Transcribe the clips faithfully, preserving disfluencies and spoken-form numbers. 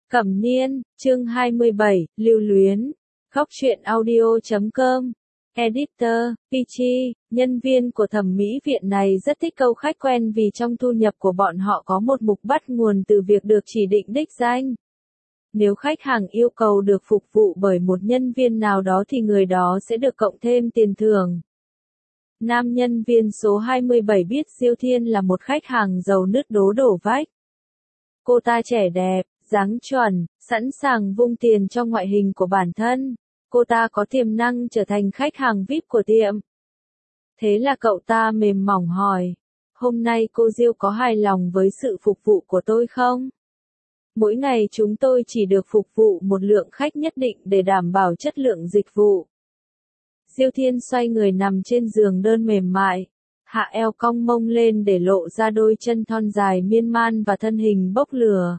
Cẩm Niên, chương hai mươi bảy, Lưu Luyến. Góc truyện audio chấm com. Editor, Peachy, nhân viên của thẩm mỹ viện này rất thích câu khách quen vì trong thu nhập của bọn họ có một mục bắt nguồn từ việc được chỉ định đích danh. Nếu khách hàng yêu cầu được phục vụ bởi một nhân viên nào đó thì người đó sẽ được cộng thêm tiền thưởng. Nam nhân viên số hai mươi bảy biết Diêu Thiên là một khách hàng giàu nứt đố đổ vách. Cô ta trẻ đẹp, dáng chuẩn, sẵn sàng vung tiền cho ngoại hình của bản thân. Cô ta có tiềm năng trở thành khách hàng vi ai pi của tiệm. Thế là cậu ta mềm mỏng hỏi, hôm nay cô Diêu có hài lòng với sự phục vụ của tôi không? Mỗi ngày chúng tôi chỉ được phục vụ một lượng khách nhất định để đảm bảo chất lượng dịch vụ. Diêu Thiên xoay người nằm trên giường đơn mềm mại, hạ eo cong mông lên để lộ ra đôi chân thon dài miên man và thân hình bốc lửa.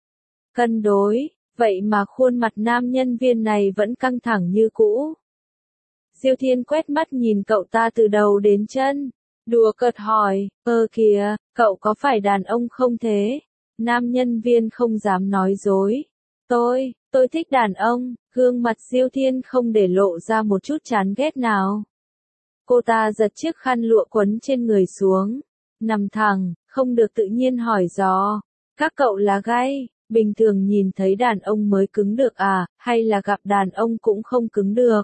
Cân đối, vậy mà khuôn mặt nam nhân viên này vẫn căng thẳng như cũ. Diêu Thiên quét mắt nhìn cậu ta từ đầu đến chân, đùa cợt hỏi, ơ kìa, cậu có phải đàn ông không thế? Nam nhân viên không dám nói dối. Tôi, tôi thích đàn ông, gương mặt Diêu Thiên không để lộ ra một chút chán ghét nào. Cô ta giật chiếc khăn lụa quấn trên người xuống, nằm thẳng, không được tự nhiên hỏi dò. Các cậu là gay, bình thường nhìn thấy đàn ông mới cứng được à, hay là gặp đàn ông cũng không cứng được?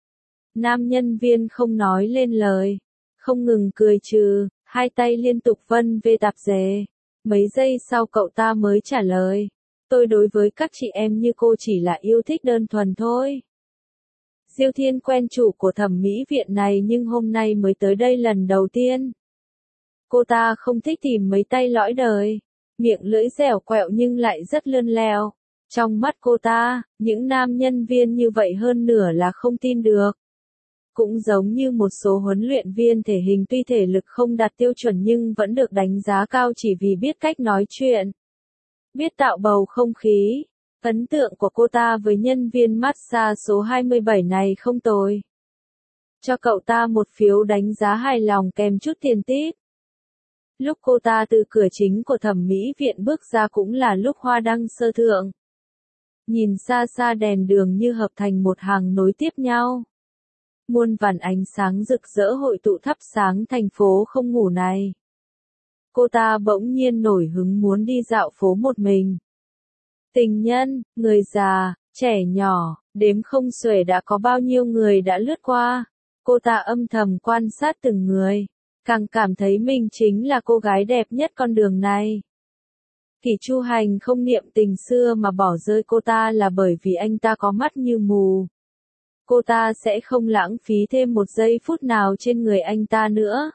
Nam nhân viên không nói lên lời, không ngừng cười trừ, hai tay liên tục vân vê tạp dề. Mấy giây sau cậu ta mới trả lời, tôi đối với các chị em như cô chỉ là yêu thích đơn thuần thôi. Diêu Thiên quen chủ của thẩm mỹ viện này nhưng hôm nay mới tới đây lần đầu tiên. Cô ta không thích tìm mấy tay lõi đời, miệng lưỡi dẻo quẹo nhưng lại rất lươn leo. Trong mắt cô ta, những nam nhân viên như vậy hơn nửa là không tin được. Cũng giống như một số huấn luyện viên thể hình tuy thể lực không đạt tiêu chuẩn nhưng vẫn được đánh giá cao chỉ vì biết cách nói chuyện, biết tạo bầu không khí. Ấn tượng của cô ta với nhân viên massage số hai mươi bảy này không tồi. Cho cậu ta một phiếu đánh giá hài lòng kèm chút tiền tip. Lúc cô ta từ cửa chính của thẩm mỹ viện bước ra cũng là lúc hoa đăng sơ thượng. Nhìn xa xa đèn đường như hợp thành một hàng nối tiếp nhau. Muôn vàn ánh sáng rực rỡ hội tụ thắp sáng thành phố không ngủ này. Cô ta bỗng nhiên nổi hứng muốn đi dạo phố một mình. Tình nhân, người già, trẻ nhỏ, đếm không xuể đã có bao nhiêu người đã lướt qua. Cô ta âm thầm quan sát từng người, càng cảm thấy mình chính là cô gái đẹp nhất con đường này. Kỷ Chu Hành không niệm tình xưa mà bỏ rơi cô ta là bởi vì anh ta có mắt như mù. Cô ta sẽ không lãng phí thêm một giây phút nào trên người anh ta nữa.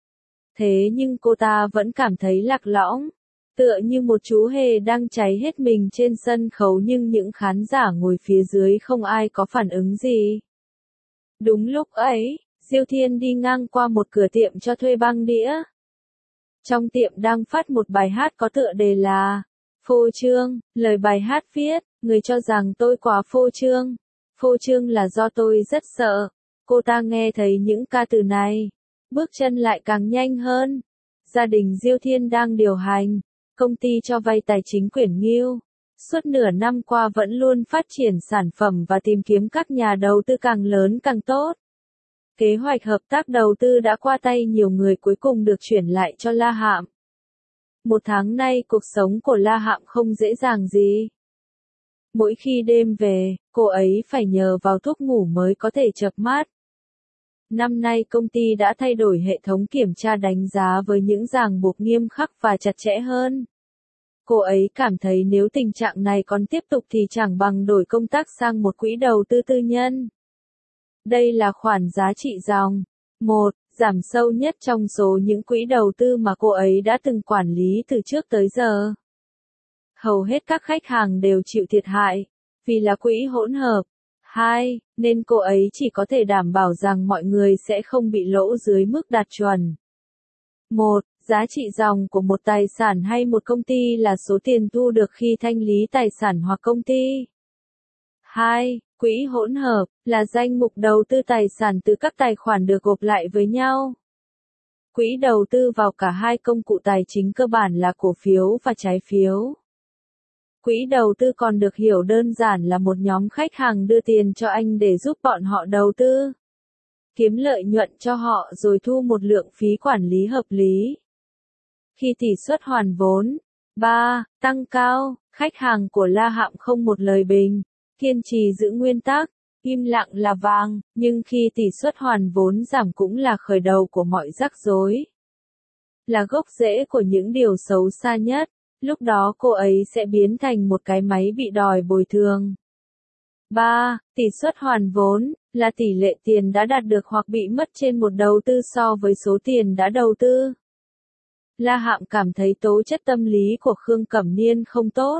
Thế nhưng cô ta vẫn cảm thấy lạc lõng, tựa như một chú hề đang cháy hết mình trên sân khấu nhưng những khán giả ngồi phía dưới không ai có phản ứng gì. Đúng lúc ấy, Diêu Thiên đi ngang qua một cửa tiệm cho thuê băng đĩa. Trong tiệm đang phát một bài hát có tựa đề là Phô Trương, lời bài hát viết, người cho rằng tôi quá phô trương. Phô trương là do tôi rất sợ. Cô ta nghe thấy những ca từ này, bước chân lại càng nhanh hơn. Gia đình Diêu Thiên đang điều hành công ty cho vay tài chính Quyển Ngưu. Suốt nửa năm qua vẫn luôn phát triển sản phẩm và tìm kiếm các nhà đầu tư càng lớn càng tốt. Kế hoạch hợp tác đầu tư đã qua tay nhiều người cuối cùng được chuyển lại cho La Hạm. Một tháng nay cuộc sống của La Hạm không dễ dàng gì. Mỗi khi đêm về, cô ấy phải nhờ vào thuốc ngủ mới có thể chợp mắt. Năm nay công ty đã thay đổi hệ thống kiểm tra đánh giá với những ràng buộc nghiêm khắc và chặt chẽ hơn. Cô ấy cảm thấy nếu tình trạng này còn tiếp tục thì chẳng bằng đổi công tác sang một quỹ đầu tư tư nhân. Đây là khoản giá trị dòng. một. Giảm sâu nhất trong số những quỹ đầu tư mà cô ấy đã từng quản lý từ trước tới giờ. Hầu hết các khách hàng đều chịu thiệt hại, vì là quỹ hỗn hợp. hai. Nên cô ấy chỉ có thể đảm bảo rằng mọi người sẽ không bị lỗ dưới mức đạt chuẩn. một. Giá trị dòng của một tài sản hay một công ty là số tiền thu được khi thanh lý tài sản hoặc công ty. hai. Quỹ hỗn hợp là danh mục đầu tư tài sản từ các tài khoản được gộp lại với nhau. Quỹ đầu tư vào cả hai công cụ tài chính cơ bản là cổ phiếu và trái phiếu. Quỹ đầu tư còn được hiểu đơn giản là một nhóm khách hàng đưa tiền cho anh để giúp bọn họ đầu tư, kiếm lợi nhuận cho họ rồi thu một lượng phí quản lý hợp lý. Khi tỷ suất hoàn vốn ba tăng cao, khách hàng của La Hạm không một lời bình, kiên trì giữ nguyên tắc, im lặng là vàng, nhưng khi tỷ suất hoàn vốn giảm cũng là khởi đầu của mọi rắc rối, là gốc rễ của những điều xấu xa nhất. Lúc đó cô ấy sẽ biến thành một cái máy bị đòi bồi thường. ba. Tỷ suất hoàn vốn là tỷ lệ tiền đã đạt được hoặc bị mất trên một đầu tư so với số tiền đã đầu tư. La Hạm cảm thấy tố chất tâm lý của Khương Cẩm Niên không tốt.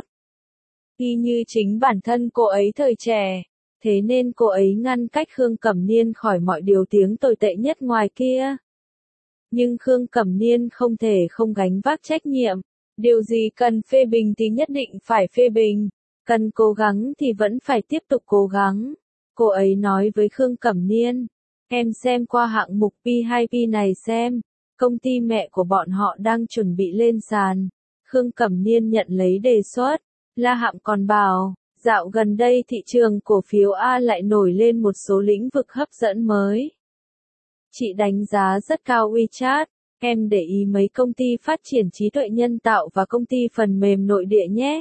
Y như chính bản thân cô ấy thời trẻ, thế nên cô ấy ngăn cách Khương Cẩm Niên khỏi mọi điều tiếng tồi tệ nhất ngoài kia. Nhưng Khương Cẩm Niên không thể không gánh vác trách nhiệm. Điều gì cần phê bình thì nhất định phải phê bình, cần cố gắng thì vẫn phải tiếp tục cố gắng. Cô ấy nói với Khương Cẩm Niên, em xem qua hạng mục P hai P này xem, công ty mẹ của bọn họ đang chuẩn bị lên sàn. Khương Cẩm Niên nhận lấy đề xuất, La Hạm còn bảo, dạo gần đây thị trường cổ phiếu A lại nổi lên một số lĩnh vực hấp dẫn mới. Chị đánh giá rất cao WeChat. Em để ý mấy công ty phát triển trí tuệ nhân tạo và công ty phần mềm nội địa nhé.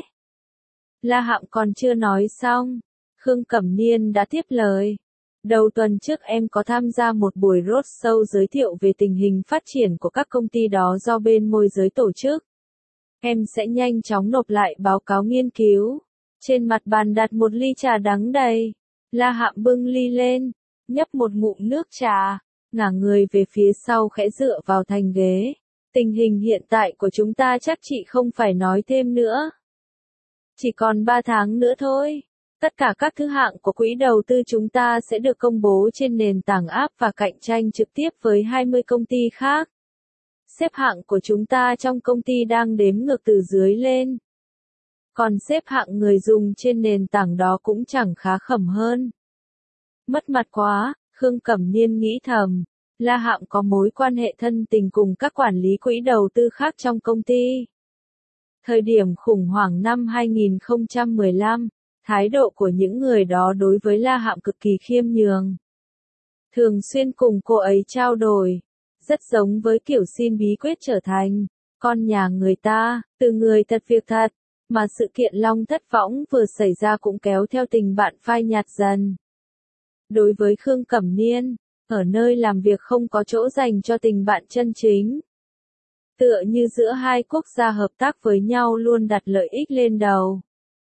La Hạm còn chưa nói xong, Khương Cẩm Niên đã tiếp lời. Đầu tuần trước em có tham gia một buổi roadshow giới thiệu về tình hình phát triển của các công ty đó do bên môi giới tổ chức. Em sẽ nhanh chóng nộp lại báo cáo nghiên cứu. Trên mặt bàn đặt một ly trà đắng đầy. La Hạm bưng ly lên, nhấp một ngụm nước trà, ngả người về phía sau khẽ dựa vào thành ghế. Tình hình hiện tại của chúng ta chắc chị không phải nói thêm nữa. Chỉ còn ba tháng nữa thôi. Tất cả các thứ hạng của quỹ đầu tư chúng ta sẽ được công bố trên nền tảng app và cạnh tranh trực tiếp với hai mươi công ty khác. Xếp hạng của chúng ta trong công ty đang đếm ngược từ dưới lên. Còn xếp hạng người dùng trên nền tảng đó cũng chẳng khá khẩm hơn. Mất mặt quá, Khương Cẩm Niên nghĩ thầm. La Hạm có mối quan hệ thân tình cùng các quản lý quỹ đầu tư khác trong công ty. Thời điểm khủng hoảng năm hai nghìn không trăm mười lăm, thái độ của những người đó đối với La Hạm cực kỳ khiêm nhường. Thường xuyên cùng cô ấy trao đổi, rất giống với kiểu xin bí quyết trở thành con nhà người ta, từ người thật việc thật, mà sự kiện Long Thất Võng vừa xảy ra cũng kéo theo tình bạn phai nhạt dần. Đối với Khương Cẩm Niên, ở nơi làm việc không có chỗ dành cho tình bạn chân chính. Tựa như giữa hai quốc gia hợp tác với nhau luôn đặt lợi ích lên đầu.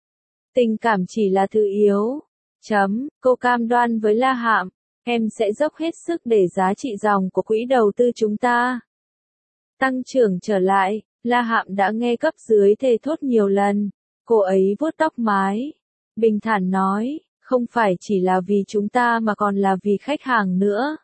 Tình cảm chỉ là thứ yếu. Chấm, cô cam đoan với La Hạm, em sẽ dốc hết sức để giá trị dòng của quỹ đầu tư chúng ta tăng trưởng trở lại. La Hạm đã nghe cấp dưới thề thốt nhiều lần. Cô ấy vuốt tóc mái, bình thản nói, không phải chỉ là vì chúng ta mà còn là vì khách hàng nữa.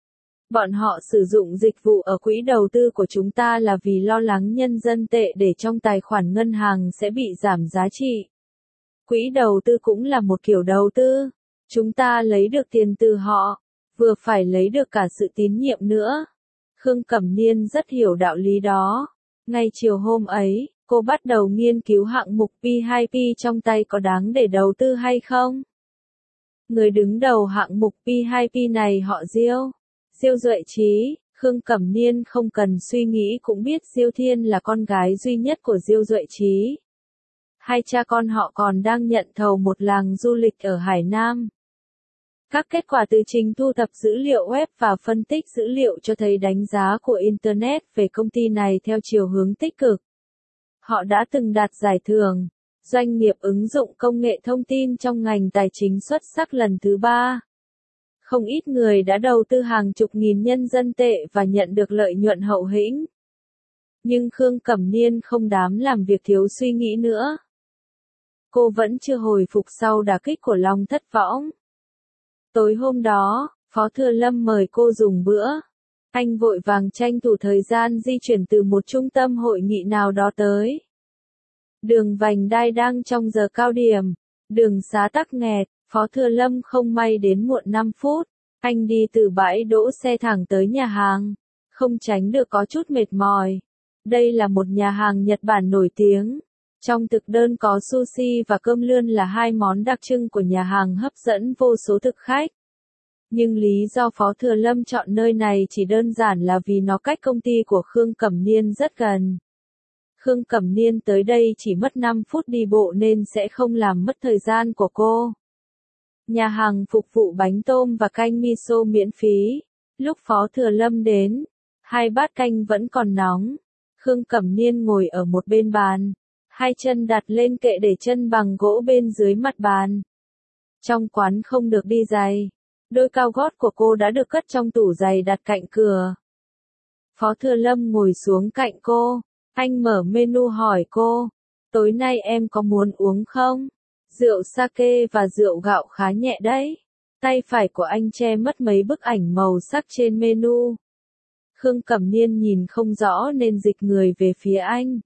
Bọn họ sử dụng dịch vụ ở quỹ đầu tư của chúng ta là vì lo lắng nhân dân tệ để trong tài khoản ngân hàng sẽ bị giảm giá trị. Quỹ đầu tư cũng là một kiểu đầu tư. Chúng ta lấy được tiền từ họ, vừa phải lấy được cả sự tín nhiệm nữa. Khương Cẩm Niên rất hiểu đạo lý đó. Ngay chiều hôm ấy, cô bắt đầu nghiên cứu hạng mục P hai P trong tay có đáng để đầu tư hay không. Người đứng đầu hạng mục P hai P này họ Diêu. Diêu Duệ Trí. Khương Cẩm Niên không cần suy nghĩ cũng biết Diêu Thiên là con gái duy nhất của Diêu Duệ Trí. Hai cha con họ còn đang nhận thầu một làng du lịch ở Hải Nam. Các kết quả từ trình thu thập dữ liệu web và phân tích dữ liệu cho thấy đánh giá của Internet về công ty này theo chiều hướng tích cực. Họ đã từng đạt giải thưởng doanh nghiệp ứng dụng công nghệ thông tin trong ngành tài chính xuất sắc lần thứ ba. Không ít người đã đầu tư hàng chục nghìn nhân dân tệ và nhận được lợi nhuận hậu hĩnh. Nhưng Khương Cẩm Niên không dám làm việc thiếu suy nghĩ nữa. Cô vẫn chưa hồi phục sau đả kích của Long Thất Võng. Tối hôm đó, Phó Thừa Lâm mời cô dùng bữa. Anh vội vàng tranh thủ thời gian di chuyển từ một trung tâm hội nghị nào đó tới. Đường vành đai đang trong giờ cao điểm. Đường xá tắc nghẹt, Phó Thừa Lâm không may đến muộn năm phút. Anh đi từ bãi đỗ xe thẳng tới nhà hàng. Không tránh được có chút mệt mỏi. Đây là một nhà hàng Nhật Bản nổi tiếng. Trong thực đơn có sushi và cơm lươn là hai món đặc trưng của nhà hàng hấp dẫn vô số thực khách. Nhưng lý do Phó Thừa Lâm chọn nơi này chỉ đơn giản là vì nó cách công ty của Khương Cẩm Niên rất gần. Khương Cẩm Niên tới đây chỉ mất năm phút đi bộ nên sẽ không làm mất thời gian của cô. Nhà hàng phục vụ bánh tôm và canh miso miễn phí. Lúc Phó Thừa Lâm đến, hai bát canh vẫn còn nóng. Khương Cẩm Niên ngồi ở một bên bàn, hai chân đặt lên kệ để chân bằng gỗ bên dưới mặt bàn. Trong quán không được đi giày. Đôi cao gót của cô đã được cất trong tủ giày đặt cạnh cửa. Phó Thừa Lâm ngồi xuống cạnh cô. Anh mở menu hỏi cô. Tối nay em có muốn uống không? Rượu sake và rượu gạo khá nhẹ đấy. Tay phải của anh che mất mấy bức ảnh màu sắc trên menu. Khương Cẩm Niên nhìn không rõ nên dịch người về phía anh.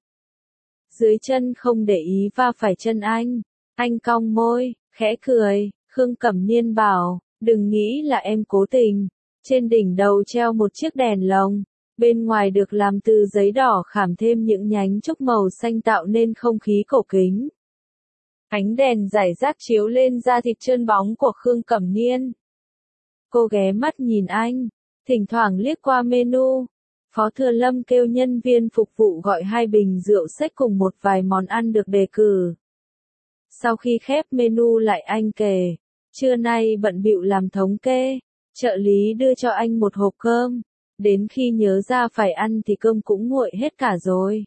Dưới chân không để ý va phải chân anh. Anh cong môi, khẽ cười. Khương Cẩm Niên bảo, đừng nghĩ là em cố tình. Trên đỉnh đầu treo một chiếc đèn lồng. Bên ngoài được làm từ giấy đỏ khảm thêm những nhánh trúc màu xanh tạo nên không khí cổ kính. Ánh đèn rải rác chiếu lên da thịt trơn bóng của Khương Cẩm Niên. Cô ghé mắt nhìn anh, thỉnh thoảng liếc qua menu. Phó Thừa Lâm kêu nhân viên phục vụ gọi hai bình rượu xếch cùng một vài món ăn được đề cử. Sau khi khép menu lại anh kể, trưa nay bận bịu làm thống kê, trợ lý đưa cho anh một hộp cơm, đến khi nhớ ra phải ăn thì cơm cũng nguội hết cả rồi.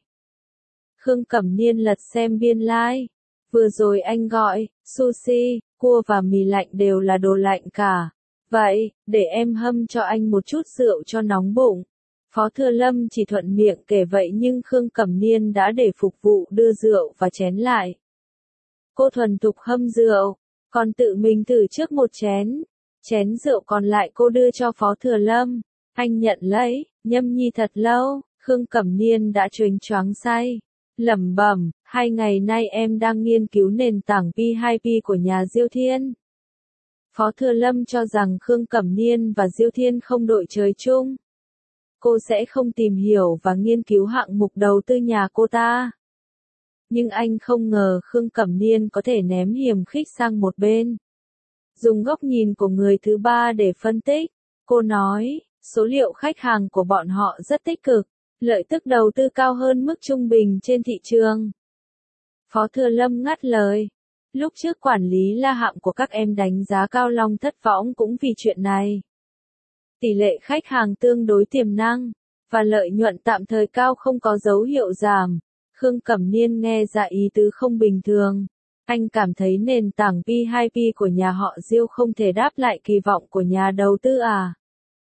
Khương Cẩm Niên lật xem biên lai. Like. Vừa rồi anh gọi, sushi, cua và mì lạnh đều là đồ lạnh cả. Vậy, để em hâm cho anh một chút rượu cho nóng bụng. Phó Thừa Lâm chỉ thuận miệng kể vậy nhưng Khương Cẩm Niên đã để phục vụ đưa rượu và chén lại. Cô thuần thục hâm rượu, còn tự mình thử trước một chén. Chén rượu còn lại cô đưa cho Phó Thừa Lâm. Anh nhận lấy, nhâm nhi thật lâu, Khương Cẩm Niên đã choáng choáng say. Lẩm bẩm, hai ngày nay em đang nghiên cứu nền tảng pê hai pê của nhà Diêu Thiên. Phó Thừa Lâm cho rằng Khương Cẩm Niên và Diêu Thiên không đội trời chung. Cô sẽ không tìm hiểu và nghiên cứu hạng mục đầu tư nhà cô ta. Nhưng anh không ngờ Khương Cẩm Niên có thể ném hiềm khích sang một bên. Dùng góc nhìn của người thứ ba để phân tích, cô nói, số liệu khách hàng của bọn họ rất tích cực. Lợi tức đầu tư cao hơn mức trung bình trên thị trường. Phó Thừa Lâm ngắt lời. Lúc trước quản lý La Hạm của các em đánh giá Cao Long thất võng cũng vì chuyện này. Tỷ lệ khách hàng tương đối tiềm năng, và lợi nhuận tạm thời cao không có dấu hiệu giảm. Khương Cẩm Niên nghe ra ý tứ không bình thường. Anh cảm thấy nền tảng pê hai pê của nhà họ Diêu không thể đáp lại kỳ vọng của nhà đầu tư à.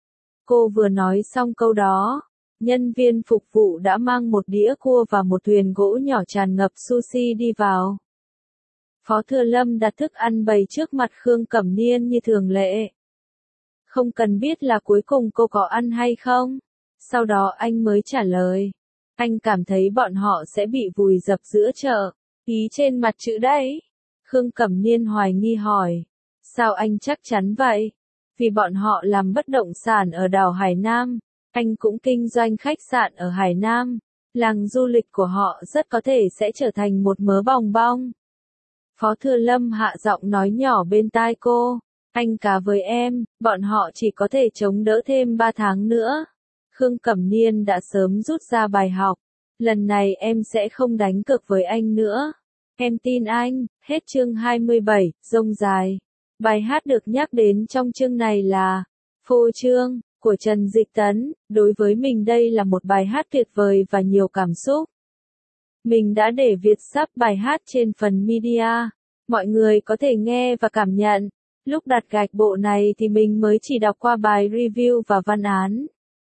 Cô vừa nói xong câu đó. Nhân viên phục vụ đã mang một đĩa cua và một thuyền gỗ nhỏ tràn ngập sushi đi vào. Phó Thừa Lâm đặt thức ăn bày trước mặt Khương Cẩm Niên như thường lệ. Không cần biết là cuối cùng cô có ăn hay không. Sau đó anh mới trả lời. Anh cảm thấy bọn họ sẽ bị vùi dập giữa chợ. Ý trên mặt chữ đấy. Khương Cẩm Niên hoài nghi hỏi. Sao anh chắc chắn vậy? Vì bọn họ làm bất động sản ở đảo Hải Nam. Anh cũng kinh doanh khách sạn ở Hải Nam. Làng du lịch của họ rất có thể sẽ trở thành một mớ bòng bong. Phó Thừa Lâm hạ giọng nói nhỏ bên tai cô. Anh cá với em, bọn họ chỉ có thể chống đỡ thêm ba tháng nữa. Khương Cẩm Niên đã sớm rút ra bài học. Lần này em sẽ không đánh cược với anh nữa. Em tin anh. Hết chương hai mươi bảy, rông dài. Bài hát được nhắc đến trong chương này là Phô Trương của Trần Dịch Tấn. Đối với mình đây là một bài hát tuyệt vời và nhiều cảm xúc. Mình đã để Việt sub bài hát trên phần media. Mọi người có thể nghe và cảm nhận. Lúc đặt gạch bộ này thì mình mới chỉ đọc qua bài review và văn án.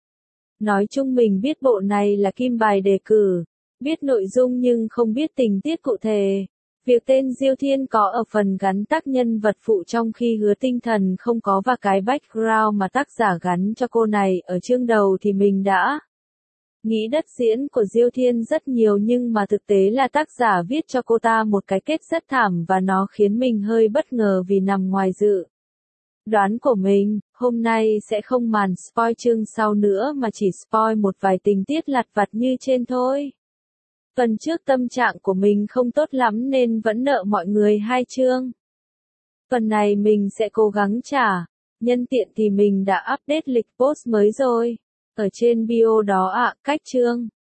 Nói chung mình biết bộ này là kim bài đề cử. Biết nội dung nhưng không biết tình tiết cụ thể. Việc tên Diêu Thiên có ở phần gắn tác nhân vật phụ trong khi Hứa Tinh Thần không có và cái background mà tác giả gắn cho cô này ở chương đầu thì mình đã nghĩ đất diễn của Diêu Thiên rất nhiều nhưng mà thực tế là tác giả viết cho cô ta một cái kết rất thảm và nó khiến mình hơi bất ngờ vì nằm ngoài dự đoán của mình. Hôm nay sẽ không màn spoil chương sau nữa mà chỉ spoil một vài tình tiết lặt vặt như trên thôi. Phần trước tâm trạng của mình không tốt lắm nên vẫn nợ mọi người hai chương. Phần này mình sẽ cố gắng trả. Nhân tiện thì mình đã update lịch post mới rồi. Ở trên bio đó ạ, cách chương.